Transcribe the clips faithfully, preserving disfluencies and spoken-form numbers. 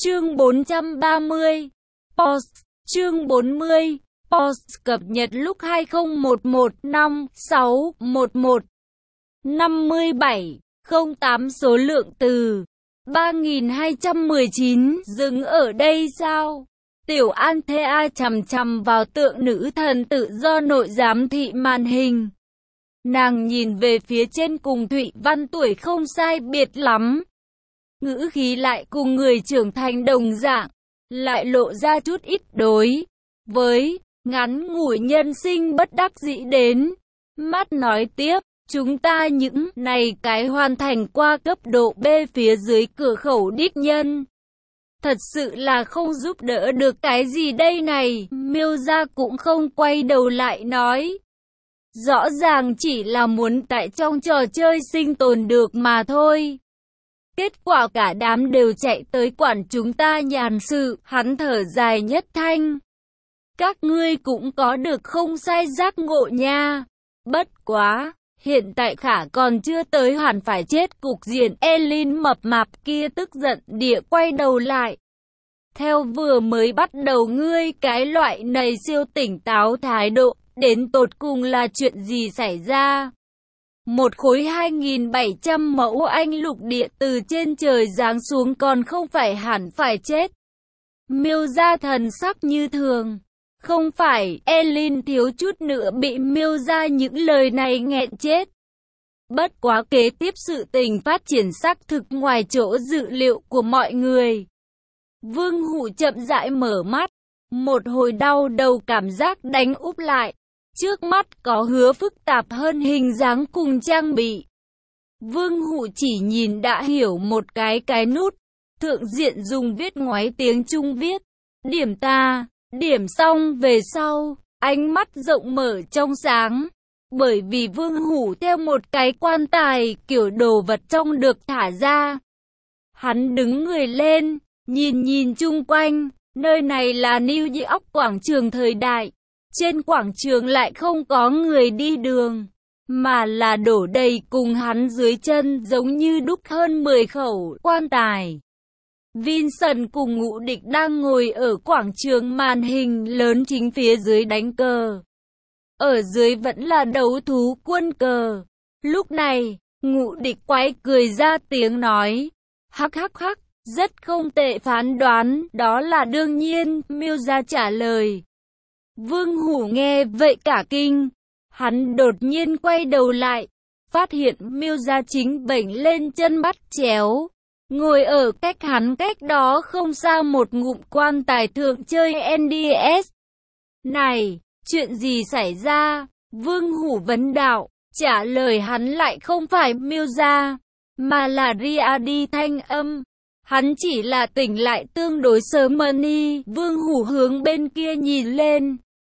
Chương bốn trăm ba mươi. Post. Chương bốn mươi. Post cập nhật lúc hai không một một năm sáu một một năm mươi bảy không tám số lượng từ ba nghìn hai trăm mười chín. Dừng ở đây sao? Tiểu Anthea chằm chằm vào tượng nữ thần tự do nội giám thị màn hình. Nàng nhìn về phía trên cùng Thụy Văn tuổi không sai biệt lắm. Ngữ khí lại cùng người trưởng thành đồng dạng, lại lộ ra chút ít đối với ngắn ngủi nhân sinh bất đắc dĩ đến. Mắt nói tiếp, chúng ta những này cái hoàn thành qua cấp độ B phía dưới cửa khẩu đích nhân. Thật sự là không giúp đỡ được cái gì đây này. Miêu gia cũng không quay đầu lại nói. Rõ ràng chỉ là muốn tại trong trò chơi sinh tồn được mà thôi. Kết quả cả đám đều chạy tới quản chúng ta nhàn sự. Hắn thở dài nhất thanh. Các ngươi cũng có được không sai giác ngộ nha. Bất quá, hiện tại Khả còn chưa tới hẳn phải chết cục diện. Elin mập mạp kia tức giận địa quay đầu lại. Theo vừa mới bắt đầu ngươi cái loại này siêu tỉnh táo thái độ, đến tột cùng là chuyện gì xảy ra? Một khối hai nghìn bảy trăm mẫu anh lục địa từ trên trời giáng xuống còn không phải hẳn phải chết. Miêu gia thần sắc như thường. Không phải, Elin thiếu chút nữa bị miêu ra những lời này nghẹn chết. Bất quá kế tiếp sự tình phát triển xác thực ngoài chỗ dự liệu của mọi người. Vương Hủ chậm rãi mở mắt, một hồi đau đầu cảm giác đánh úp lại. Trước mắt có hứa phức tạp hơn hình dáng cùng trang bị. Vương Hủ chỉ nhìn đã hiểu một cái cái nút. Thượng diện dùng viết ngoáy tiếng Trung viết. Điểm ta, điểm xong về sau, ánh mắt rộng mở trong sáng. Bởi vì Vương Hủ theo một cái quan tài kiểu đồ vật trong được thả ra. Hắn đứng người lên, nhìn nhìn chung quanh. Nơi này là New York quảng trường thời đại. Trên quảng trường lại không có người đi đường, mà là đổ đầy cùng hắn dưới chân giống như đúc hơn mười khẩu quan tài. Vincent cùng Ngũ Địch đang ngồi ở quảng trường màn hình lớn chính phía dưới đánh cờ. Ở dưới vẫn là đấu thú quân cờ. Lúc này, Ngũ Địch quái cười ra tiếng nói. Hắc hắc hắc, rất không tệ phán đoán, đó là đương nhiên, Miêu gia trả lời. Vương Hủ nghe vậy cả kinh, hắn đột nhiên quay đầu lại, phát hiện Miêu gia chính bệnh lên chân bắt chéo, ngồi ở cách hắn cách đó không xa một ngụm quan tài thượng chơi en đê ét. Này, chuyện gì xảy ra? Vương Hủ vấn đạo, trả lời hắn lại không phải Miêu gia, mà là Riadi thanh âm. Hắn chỉ là tỉnh lại tương đối sớm money. Vương Hủ hướng bên kia nhìn lên.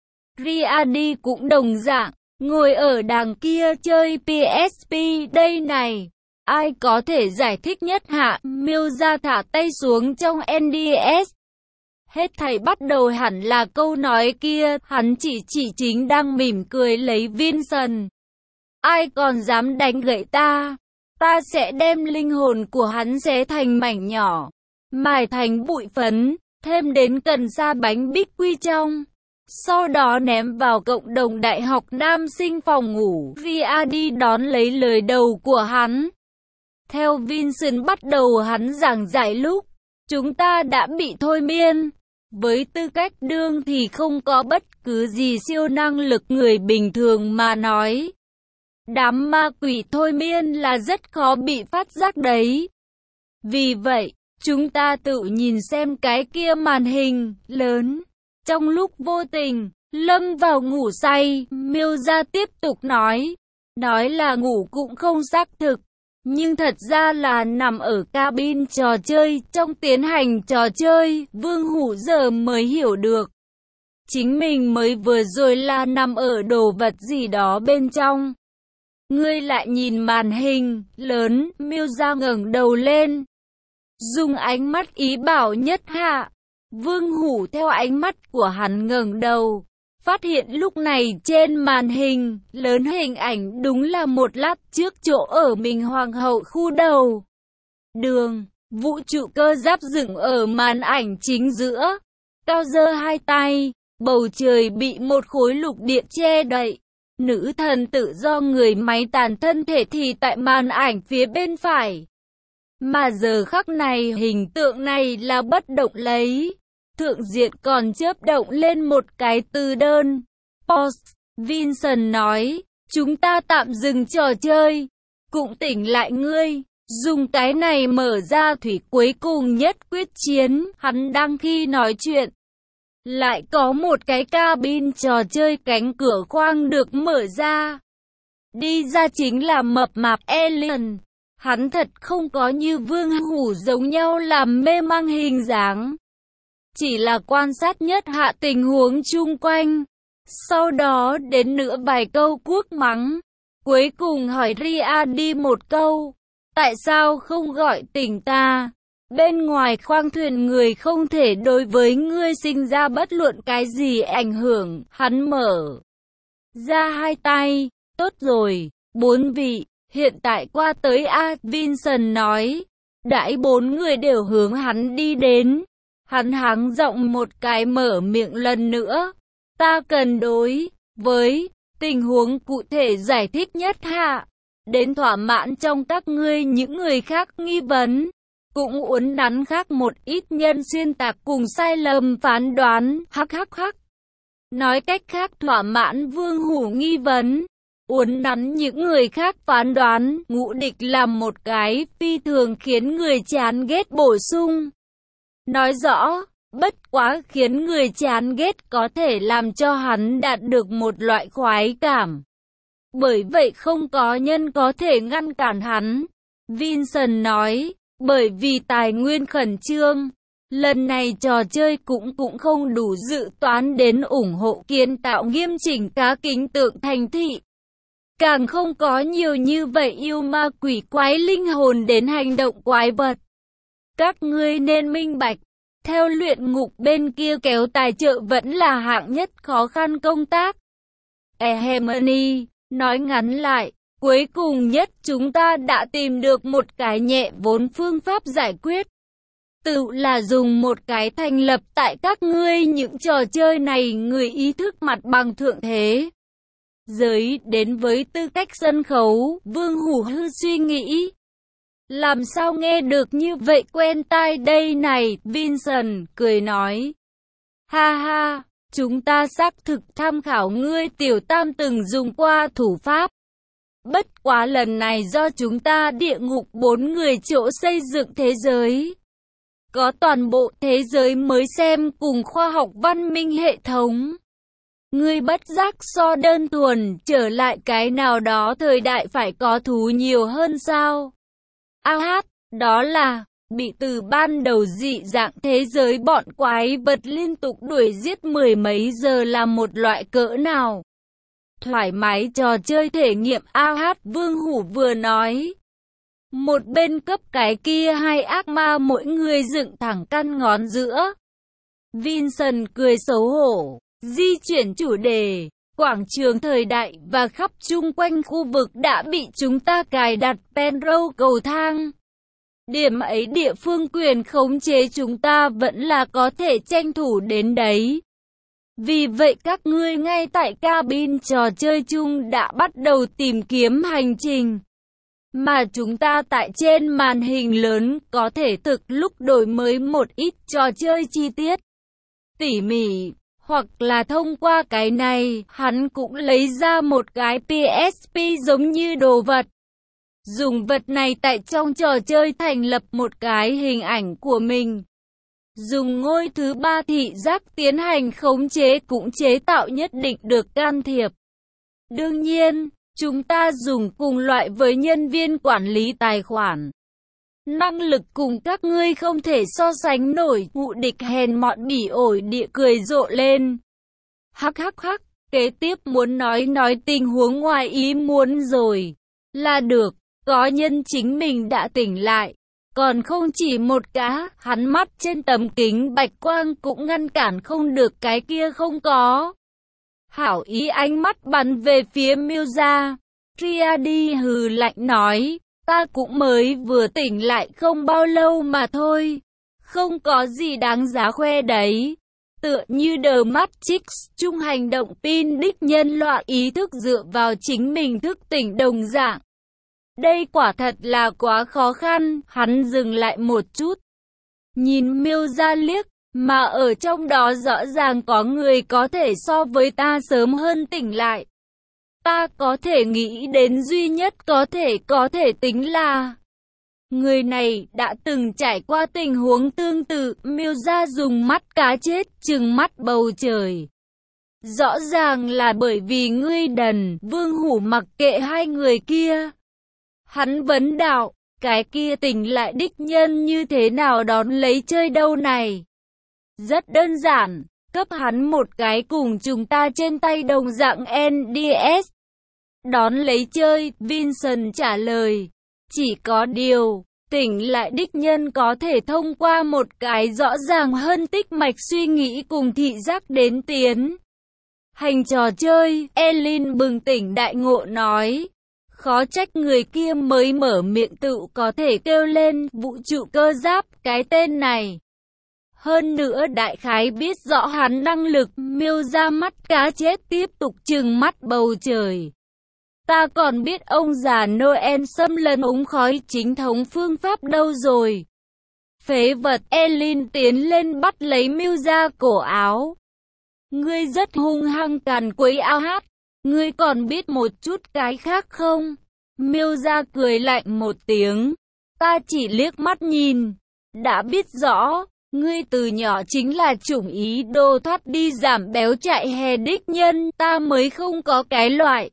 Riadi cũng đồng dạng, ngồi ở đằng kia chơi pê ét pê đây này. Ai có thể giải thích nhất hạ? Miêu gia thả tay xuống trong en đê ét. Hết thảy bắt đầu hẳn là câu nói kia, hắn chỉ chỉ chính đang mỉm cười lấy Vincent. Ai còn dám đánh gậy ta? Ta sẽ đem linh hồn của hắn xé thành mảnh nhỏ, mài thành bụi phấn, thêm đến cần sa bánh bích quy trong. Sau đó ném vào cộng đồng đại học nam sinh phòng ngủ. Riadi đón lấy lời đầu của hắn. Theo Vincent bắt đầu hắn giảng giải lúc, chúng ta đã bị thôi miên. Với tư cách đương thì không có bất cứ gì siêu năng lực người bình thường mà nói. Đám ma quỷ thôi miên là rất khó bị phát giác đấy. Vì vậy, chúng ta tự nhìn xem cái kia màn hình lớn. Trong lúc vô tình, lâm vào ngủ say, Miêu gia tiếp tục nói. Nói là ngủ cũng không xác thực, nhưng thật ra là nằm ở cabin trò chơi, trong tiến hành trò chơi. Vương Hủ giờ mới hiểu được. Chính mình mới vừa rồi là nằm ở đồ vật gì đó bên trong. Ngươi lại nhìn màn hình lớn, Miêu gia ngẩng đầu lên. Dùng ánh mắt ý bảo nhất hạ. Vương Hủ theo ánh mắt của hắn ngẩng đầu, phát hiện lúc này trên màn hình lớn hình ảnh đúng là một lát trước chỗ ở mình hoàng hậu khu đầu. Đường, Vũ trụ cơ giáp dựng ở màn ảnh chính giữa. Cao giơ hai tay, bầu trời bị một khối lục địa che đậy. Nữ thần tự do người máy tàn thân thể thì tại màn ảnh phía bên phải. Mà giờ khắc này hình tượng này là bất động lấy. Thượng diện còn chớp động lên một cái từ đơn. Pause. Vincent nói, chúng ta tạm dừng trò chơi. Cũng tỉnh lại ngươi. Dùng cái này mở ra thủy cuối cùng nhất quyết chiến. Hắn đang khi nói chuyện. Lại có một cái cabin trò chơi cánh cửa khoang được mở ra. Đi ra chính là mập mạp alien. Hắn thật không có như Vương Hủ giống nhau làm mê mang hình dáng. Chỉ là quan sát nhất hạ tình huống chung quanh. Sau đó đến nữa vài câu cuốc mắng. Cuối cùng hỏi Ria đi một câu. Tại sao không gọi tỉnh ta? Bên ngoài khoang thuyền người không thể đối với ngươi sinh ra bất luận cái gì ảnh hưởng. Hắn mở ra hai tay. Tốt rồi, bốn vị, hiện tại qua tới A. Vincent nói. Đãi bốn người đều hướng hắn đi đến. Hắn hắng giọng một cái mở miệng lần nữa. Ta cần đối với tình huống cụ thể giải thích nhất hạ. Đến thỏa mãn trong các ngươi những người khác nghi vấn. Cũng uốn nắn khác một ít nhân xuyên tạc cùng sai lầm phán đoán. Hắc hắc hắc. Nói cách khác thỏa mãn Vương Hủ nghi vấn. Uốn nắn những người khác phán đoán. Ngũ địch làm một cái phi thường khiến người chán ghét bổ sung. Nói rõ, bất quá khiến người chán ghét có thể làm cho hắn đạt được một loại khoái cảm. Bởi vậy không có nhân có thể ngăn cản hắn. Vincent nói, bởi vì tài nguyên khẩn trương. Lần này trò chơi cũng cũng không đủ dự toán đến ủng hộ kiến tạo nghiêm chỉnh cá kính tượng thành thị. Càng không có nhiều như vậy yêu ma quỷ quái linh hồn đến hành động quái vật. Các ngươi nên minh bạch. Theo luyện ngục bên kia kéo tài trợ vẫn là hạng nhất khó khăn công tác. Ehemani nói ngắn lại, cuối cùng nhất chúng ta đã tìm được một cái nhẹ vốn phương pháp giải quyết. Tự là dùng một cái thành lập tại các ngươi những trò chơi này người ý thức mặt bằng thượng thế. Giới đến với tư cách sân khấu, Vương Hủ hư suy nghĩ. Làm sao nghe được như vậy quen tai đây này, Vincent cười nói. Ha ha, chúng ta xác thực tham khảo ngươi tiểu tam từng dùng qua thủ pháp. Bất quá lần này do chúng ta địa ngục bốn người chỗ xây dựng thế giới. Có toàn bộ thế giới mới xem cùng khoa học văn minh hệ thống. Ngươi bất giác so đơn thuần trở lại cái nào đó thời đại phải có thú nhiều hơn sao? A hát, đó là, bị từ ban đầu dị dạng thế giới bọn quái vật liên tục đuổi giết mười mấy giờ là một loại cỡ nào? Thoải mái trò chơi thể nghiệm A hát Vương Hủ vừa nói. Một bên cấp cái kia hai ác ma mỗi người dựng thẳng căn ngón giữa. Vincent cười xấu hổ, di chuyển chủ đề. Quảng trường thời đại và khắp chung quanh khu vực đã bị chúng ta cài đặt Penrose cầu thang. Điểm ấy địa phương quyền khống chế chúng ta vẫn là có thể tranh thủ đến đấy. Vì vậy các ngươi ngay tại cabin trò chơi chung đã bắt đầu tìm kiếm hành trình. Mà chúng ta tại trên màn hình lớn có thể thực lúc đổi mới một ít trò chơi chi tiết, tỉ mỉ. Hoặc là thông qua cái này, hắn cũng lấy ra một cái pê ét pê giống như đồ vật. Dùng vật này tại trong trò chơi thành lập một cái hình ảnh của mình. Dùng ngôi thứ ba thị giác tiến hành khống chế cũng chế tạo nhất định được can thiệp. Đương nhiên, chúng ta dùng cùng loại với nhân viên quản lý tài khoản. Năng lực cùng các ngươi không thể so sánh nổi. Ngụ địch hèn mọn bỉ ổi địa cười rộ lên. Hắc hắc hắc, kế tiếp muốn nói nói tình huống ngoài ý muốn rồi. Là được, có nhân chính mình đã tỉnh lại. Còn không chỉ một cá, hắn mắt trên tấm kính bạch quang cũng ngăn cản không được cái kia không có. Hảo ý ánh mắt bắn về phía Miêu gia. Triadi hừ lạnh nói. Ta cũng mới vừa tỉnh lại không bao lâu mà thôi. Không có gì đáng giá khoe đấy. Tựa như The Matrix, chung hành động pin đích nhân loại ý thức dựa vào chính mình thức tỉnh đồng dạng. Đây quả thật là quá khó khăn. Hắn dừng lại một chút, nhìn Miêu Gia liếc, mà ở trong đó rõ ràng có người có thể so với ta sớm hơn tỉnh lại. Ta có thể nghĩ đến duy nhất có thể có thể tính là người này đã từng trải qua tình huống tương tự. Miêu Gia dùng mắt cá chết trừng mắt bầu trời. Rõ ràng là bởi vì ngươi đần. Vương Hủ mặc kệ hai người kia. Hắn vấn đạo, cái kia tỉnh lại đích nhân như thế nào đón lấy chơi đâu này? Rất đơn giản, cấp hắn một cái cùng chúng ta trên tay đồng dạng en đê ét. Đón lấy chơi, Vincent trả lời. Chỉ có điều, tỉnh lại đích nhân có thể thông qua một cái rõ ràng hơn tích mạch suy nghĩ cùng thị giác đến tiến hành trò chơi. Elin bừng tỉnh đại ngộ nói. Khó trách người kia mới mở miệng tự có thể kêu lên vũ trụ cơ giáp cái tên này. Hơn nữa đại khái biết rõ hắn năng lực. Miêu Gia mắt cá chết tiếp tục trừng mắt bầu trời. Ta còn biết ông già Noel xâm lấn ống khói chính thống phương pháp đâu rồi. Phế vật. Elin tiến lên bắt lấy Miêu Gia cổ áo. Ngươi rất hung hăng càn quấy ao hát. Ngươi còn biết một chút cái khác không? Miêu Gia cười lạnh một tiếng. Ta chỉ liếc mắt nhìn. Đã biết rõ, ngươi từ nhỏ chính là chủng ý đồ thoát đi giảm béo chạy hè đích nhân. Ta mới không có cái loại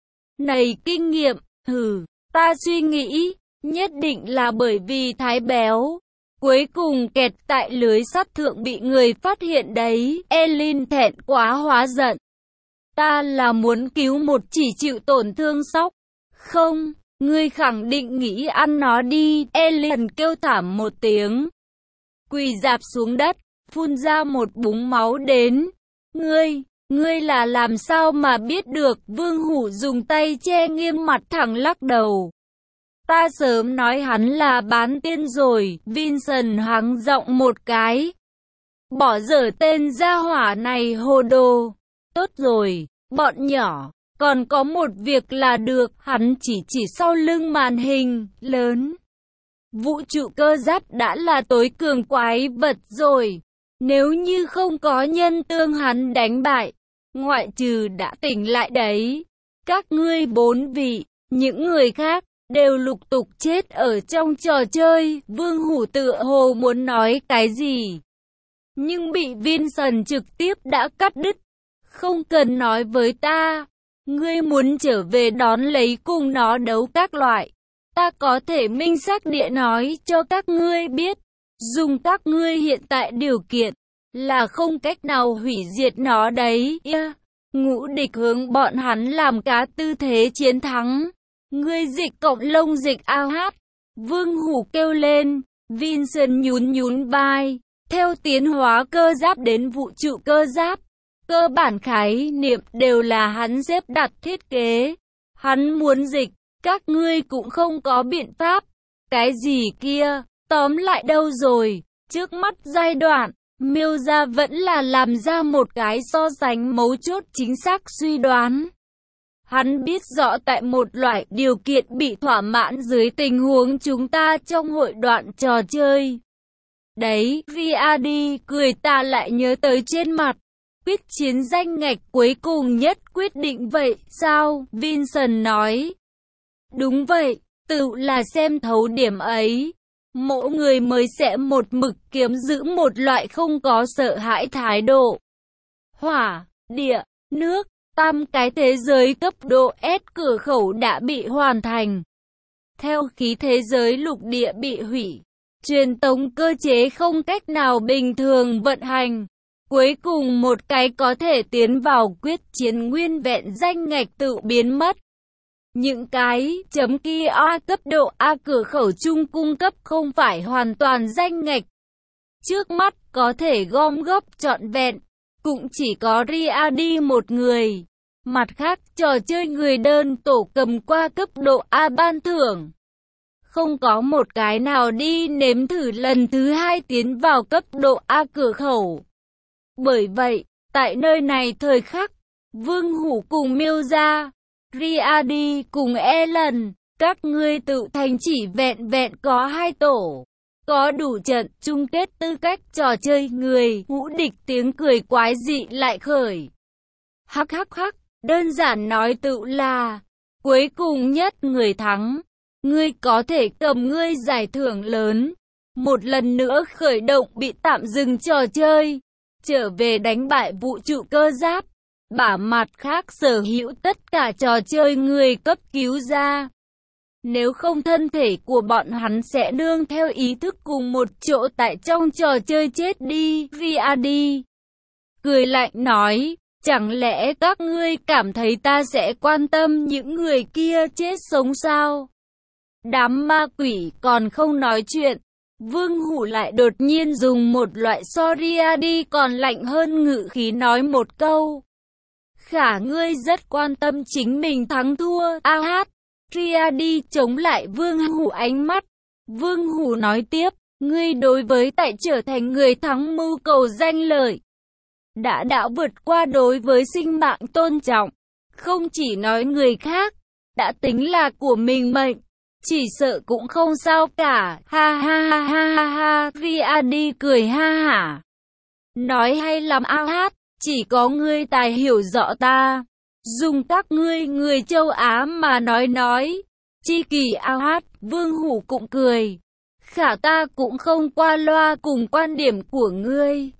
này kinh nghiệm. Hừ, ta suy nghĩ, nhất định là bởi vì thái béo. Cuối cùng kẹt tại lưới sắt thượng bị người phát hiện đấy. Elin thẹn quá hóa giận. Ta là muốn cứu một chỉ chịu tổn thương sóc. Không, ngươi khẳng định nghĩ ăn nó đi. Elin kêu thảm một tiếng, quỳ rạp xuống đất, phun ra một búng máu đến. Ngươi, ngươi là làm sao mà biết được? Vương Hủ dùng tay che nghiêm mặt thẳng lắc đầu. Ta sớm nói hắn là bán tiên rồi. Vincent hắng giọng một cái. Bỏ dở tên gia hỏa này hồ đồ. Tốt rồi, bọn nhỏ, còn có một việc là được. Hắn chỉ chỉ sau lưng màn hình lớn. Vũ trụ cơ giáp đã là tối cường quái vật rồi. Nếu như không có nhân tương hắn đánh bại, ngoại trừ đã tỉnh lại đấy, các ngươi bốn vị, những người khác đều lục tục chết ở trong trò chơi. Vương Hủ tựa hồ muốn nói cái gì, nhưng bị Vincent trực tiếp đã cắt đứt. Không cần nói với ta, ngươi muốn trở về đón lấy cùng nó đấu các loại. Ta có thể minh xác địa nói cho các ngươi biết, dùng các ngươi hiện tại điều kiện, là không cách nào hủy diệt nó đấy. Yeah. Ngũ địch hướng bọn hắn làm cá tư thế chiến thắng. Ngươi dịch cộng lông dịch ao hát. Vương Hủ kêu lên. Vincent nhún nhún vai. Theo tiến hóa cơ giáp đến vũ trụ cơ giáp, cơ bản khái niệm đều là hắn xếp đặt thiết kế. Hắn muốn dịch, các ngươi cũng không có biện pháp. Cái gì kia, tóm lại đâu rồi, trước mắt giai đoạn, Miêu Gia vẫn là làm ra một cái so sánh mấu chốt chính xác suy đoán. Hắn biết rõ tại một loại điều kiện bị thỏa mãn dưới tình huống chúng ta trong hội đoạn trò chơi. Đấy, rờ đê cười ta lại nhớ tới trên mặt. Quyết chiến danh ngạch cuối cùng nhất quyết định vậy, sao? Vincent nói. Đúng vậy, tự là xem thấu điểm ấy. Mỗi người mới sẽ một mực kiếm giữ một loại không có sợ hãi thái độ. Hỏa, địa, nước, tam cái thế giới cấp độ S cửa khẩu đã bị hoàn thành. Theo khí thế giới lục địa bị hủy, truyền tống cơ chế không cách nào bình thường vận hành. Cuối cùng một cái có thể tiến vào quyết chiến nguyên vẹn danh ngạch tự biến mất. Những cái chấm kia A cấp độ A cửa khẩu chung cung cấp không phải hoàn toàn danh ngạch. Trước mắt có thể gom góp trọn vẹn, cũng chỉ có rờ đê một người. Mặt khác trò chơi người đơn tổ cầm qua cấp độ A ban thưởng. không có một cái nào đi nếm thử lần thứ hai tiến vào cấp độ A cửa khẩu. Bởi vậy, tại nơi này thời khắc, Vương Hủ cùng Miêu Gia, Riyadi cùng Ellen, các ngươi tự thành chỉ vẹn vẹn có hai tổ. Có đủ trận chung kết tư cách trò chơi người, hũ địch tiếng cười quái dị lại khởi. Hắc hắc hắc, đơn giản nói tự là, cuối cùng nhất người thắng. Ngươi có thể cầm ngươi giải thưởng lớn. Một lần nữa khởi động bị tạm dừng trò chơi. Trở về đánh bại vũ trụ cơ giáp. Bả mặt khác sở hữu tất cả trò chơi người cấp cứu ra. Nếu không thân thể của bọn hắn sẽ nương theo ý thức cùng một chỗ tại trong trò chơi chết đi. Riyadi cười lạnh nói, chẳng lẽ các ngươi cảm thấy ta sẽ quan tâm những người kia chết sống sao? Đám ma quỷ còn không nói chuyện. Vương Hủ lại đột nhiên dùng một loại so Riyadi còn lạnh hơn ngữ khí nói một câu. Khả ngươi rất quan tâm chính mình thắng thua. A hát. Riyadi chống lại Vương Hủ ánh mắt. Vương Hủ nói tiếp, ngươi đối với tại trở thành người thắng mưu cầu danh lợi. Đã đã vượt qua đối với sinh mạng tôn trọng. Không chỉ nói người khác, đã tính là của mình mệnh. Chỉ sợ cũng không sao cả. Ha ha ha ha ha ha. Riyadi cười ha hả. Nói hay lắm A hát. Chỉ có ngươi tài hiểu rõ ta. Dùng các ngươi người châu Á mà nói nói. Chi kỳ A hát. Vương Hủ cũng cười. Khả ta cũng không qua loa cùng quan điểm của ngươi.